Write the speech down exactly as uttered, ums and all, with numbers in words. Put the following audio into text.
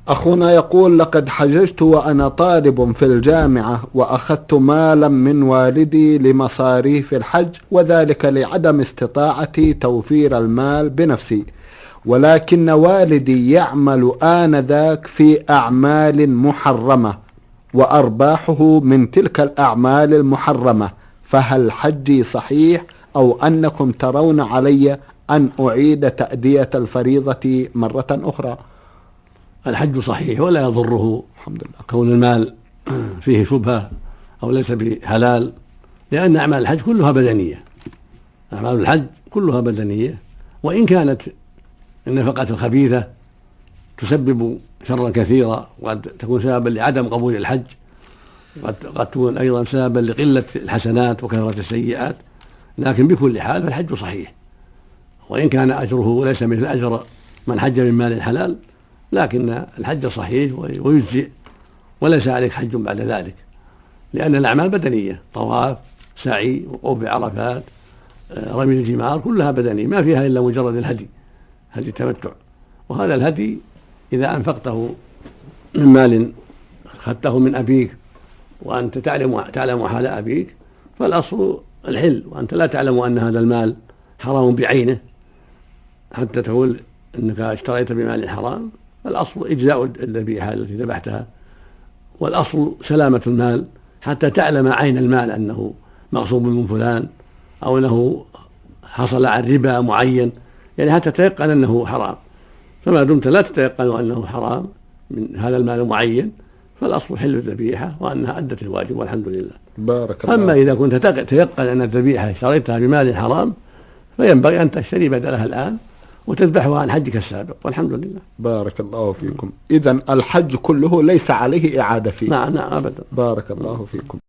أخونا يقول: لقد حججت وأنا طالب في الجامعة، وأخذت مالا من والدي لمصاريف الحج، وذلك لعدم استطاعتي توفير المال بنفسي، ولكن والدي يعمل آنذاك في أعمال محرمة وأرباحه من تلك الأعمال المحرمة، فهل حجي صحيح أو أنكم ترون علي أن أعيد تأدية الفريضة مرة أخرى؟ الحج صحيح ولا يضره الحمد لله كون المال فيه شبهة أو ليس بحلال، لأن أعمال الحج كلها بدنية، أعمال الحج كلها بدنية، وإن كانت النفقة الخبيثة تسبب شرا كثيرا وقد تكون سببا لعدم قبول الحج، وقد تكون أيضا سببا لقلة الحسنات وكثرة السيئات، لكن بكل حال فالحج صحيح، وإن كان أجره ليس مثل أجر من حج من مال الحلال، لكن الحج صحيح ويجزئ وليس عليك حج بعد ذلك، لأن الأعمال بدنية، طواف، سعي، وقوف بعرفات، رمي الجمار، كلها بدنية ما فيها إلا مجرد الهدي، هدي التمتع. وهذا الهدي إذا أنفقته من مال أخذته من أبيك وأنت تعلم تعلم حال أبيك فالأصل الحل، وأنت لا تعلم أن هذا المال حرام بعينه حتى تقول أنك اشتريت بمال حرام، الأصل إجزاء الذبيحة التي ذبحتها، والأصل سلامة المال حتى تعلم عين المال أنه مغصوب من فلان أو أنه حصل عن ربا معين، يعني حتى تتيقن أنه حرام. فما دمت لا تتيقن أنه حرام من هذا المال المعين فالأصل حل الذبيحة وأنها أدت الواجب والحمد لله. بارك الله. أما إذا كنت تتيقن أن الذبيحة اشتريتها بمال حرام فينبغي أن تشتري بدلها الآن وتذبحها عن حجك السابق والحمد لله. بارك الله فيكم. إذن الحج كله ليس عليه إعادة فيه؟ نعم نعم أبدا. بارك الله فيكم.